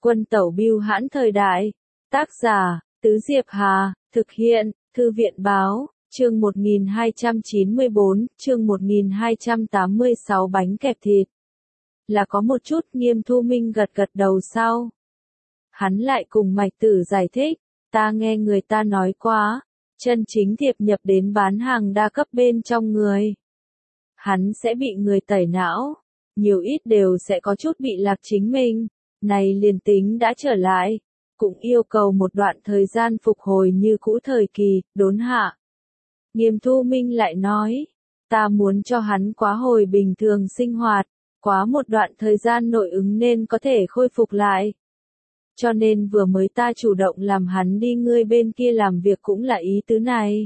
Quân tẩu bưu hãn thời đại. Tác giả, Tứ Diệp Hà, thực hiện, Thư viện báo, chương 1294, chương 1286 bánh kẹp thịt. Là có một chút. Nghiêm Thu Minh gật gật đầu sau. Hắn lại cùng Mạch Tử giải thích, ta nghe người ta nói quá, chân chính thiệp nhập đến bán hàng đa cấp bên trong người. Hắn sẽ bị người tẩy não, nhiều ít đều sẽ có chút bị lạc chính mình, này liền tính đã trở lại, cũng yêu cầu một đoạn thời gian phục hồi như cũ thời kỳ, đốn hạ. Nghiêm Thu Minh lại nói, ta muốn cho hắn quá hồi bình thường sinh hoạt, quá một đoạn thời gian nội ứng nên có thể khôi phục lại. Cho nên vừa mới ta chủ động làm hắn đi ngươi bên kia làm việc cũng là ý tứ này.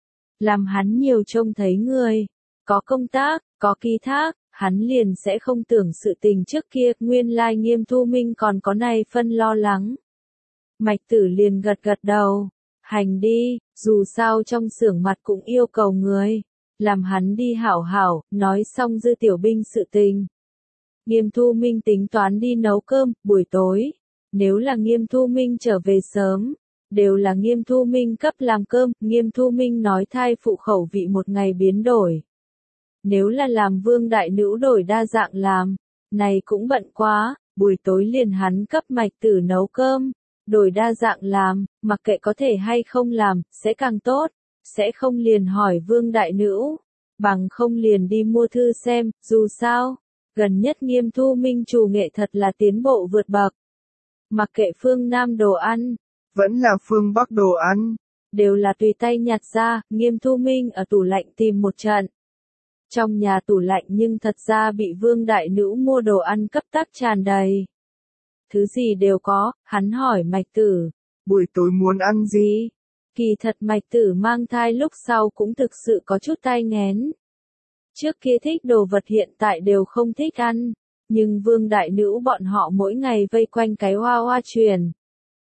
Làm hắn nhiều trông thấy người, có công tác, có ký thác, hắn liền sẽ không tưởng sự tình trước kia. Nguyên lai Nghiêm Thu Minh còn có này phân lo lắng. Mạch Tử liền gật gật đầu, hành đi, dù sao trong xưởng mặt cũng yêu cầu người, làm hắn đi hảo hảo. Nói xong Dư Tiểu Binh sự tình. Nghiêm Thu Minh tính toán đi nấu cơm, buổi tối. Nếu là Nghiêm Thu Minh trở về sớm, đều là Nghiêm Thu Minh cấp làm cơm. Nghiêm Thu Minh nói thai phụ khẩu vị một ngày biến đổi. Nếu là làm Vương đại nữ đổi đa dạng làm, này cũng bận quá, buổi tối liền hắn cấp Mạch Tử nấu cơm, đổi đa dạng làm, mặc kệ có thể hay không làm, sẽ càng tốt, sẽ không liền hỏi Vương đại nữ, bằng không liền đi mua thư xem. Dù sao, gần nhất Nghiêm Thu Minh chủ nghệ thật là tiến bộ vượt bậc. Mặc kệ phương Nam đồ ăn, vẫn là phương Bắc đồ ăn, đều là tùy tay nhặt ra. Nghiêm Thu Minh ở tủ lạnh tìm một trận. Trong nhà tủ lạnh nhưng thật ra bị Vương đại nữ mua đồ ăn cấp tắc tràn đầy. Thứ gì đều có. Hắn hỏi Mạch Tử, buổi tối muốn ăn gì? Kỳ thật Mạch Tử mang thai lúc sau cũng thực sự có chút tai nghén. Trước kia thích đồ vật hiện tại đều không thích ăn. Nhưng Vương đại nữ bọn họ mỗi ngày vây quanh cái hoa hoa truyền.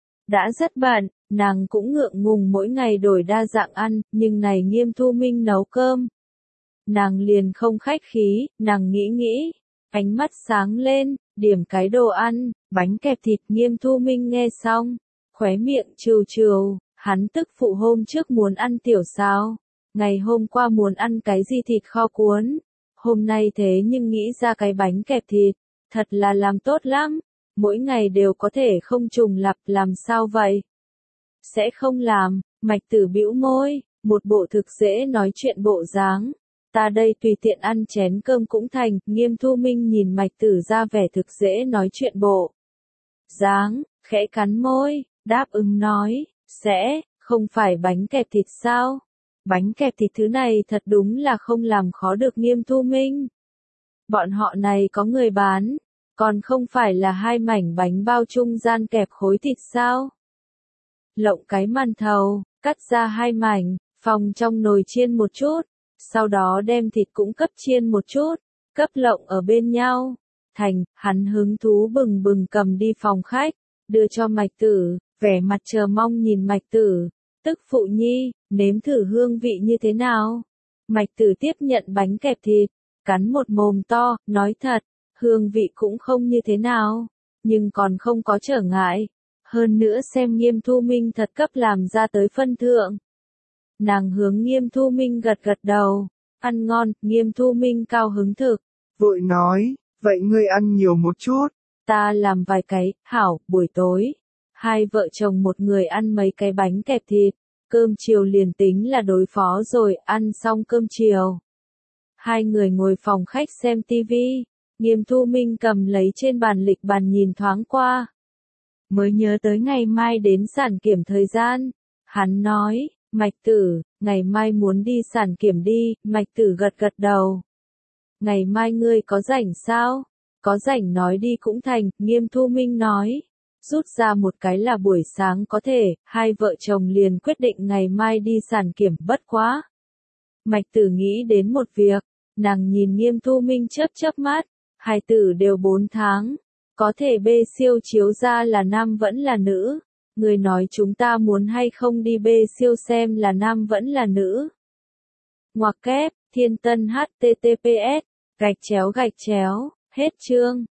Đã rất bận, nàng cũng ngượng ngùng mỗi ngày đổi đa dạng ăn, nhưng này Nghiêm Thu Minh nấu cơm. Nàng liền không khách khí, nàng nghĩ, ánh mắt sáng lên, điểm cái đồ ăn, bánh kẹp thịt. Nghiêm Thu Minh nghe xong, khóe miệng trừ trừ, hắn tức phụ hôm trước muốn ăn tiểu xào, ngày hôm qua muốn ăn cái gì thịt kho cuốn. Hôm nay thế nhưng nghĩ ra cái bánh kẹp thịt, thật là làm tốt lắm, mỗi ngày đều có thể không trùng lặp. Làm sao vậy? Sẽ không làm. Mạch Tử bĩu môi, một bộ thực dễ nói chuyện bộ dáng. Ta đây tùy tiện ăn chén cơm cũng thành. Nghiêm Thu Minh nhìn Mạch Tử ra vẻ thực dễ nói chuyện bộ dáng, khẽ cắn môi, đáp ứng nói, sẽ, không phải bánh kẹp thịt sao? Bánh kẹp thịt thứ này thật đúng là không làm khó được Nghiêm Thu Minh. Bọn họ này có người bán, còn không phải là hai mảnh bánh bao trung gian kẹp khối thịt sao? Lộng cái màn thầu, cắt ra hai mảnh, phòng trong nồi chiên một chút, sau đó đem thịt cũng cấp chiên một chút, cấp lộng ở bên nhau. Thành, hắn hứng thú bừng bừng cầm đi phòng khách, đưa cho Mạch Tử, vẻ mặt chờ mong nhìn Mạch Tử. Tức phụ nhi, nếm thử hương vị như thế nào? Mạch Tử tiếp nhận bánh kẹp thịt, cắn một mồm to, nói thật, hương vị cũng không như thế nào, nhưng còn không có trở ngại. Hơn nữa xem Nghiêm Thu Minh thật cấp làm ra tới phân thượng. Nàng hướng Nghiêm Thu Minh gật gật đầu, ăn ngon. Nghiêm Thu Minh cao hứng thực, vội nói, vậy ngươi ăn nhiều một chút. Ta làm vài cái. Hảo. Buổi tối, hai vợ chồng một người ăn mấy cái bánh kẹp thịt, cơm chiều liền tính là đối phó rồi. Ăn xong cơm chiều, hai người ngồi phòng khách xem tivi. Nghiêm Thu Minh cầm lấy trên bàn lịch bàn nhìn thoáng qua, mới nhớ tới ngày mai đến sản kiểm thời gian. Hắn nói, Mạch Tử, ngày mai muốn đi sản kiểm đi. Mạch Tử gật gật đầu. Ngày mai ngươi có rảnh sao? Có rảnh nói đi cũng thành. Nghiêm Thu Minh nói, rút ra một cái là buổi sáng có thể. Hai vợ chồng liền quyết định ngày mai đi sản kiểm. Bất quá, Mạch Tử nghĩ đến một việc, nàng nhìn Nghiêm Thu Minh chớp chớp mắt, hài tử đều 4 tháng, có thể bê siêu chiếu ra là nam vẫn là nữ. Người nói chúng ta muốn hay không đi bê siêu xem là nam vẫn là nữ. Ngoặc kép, Thiên Tân https, _ hết chương.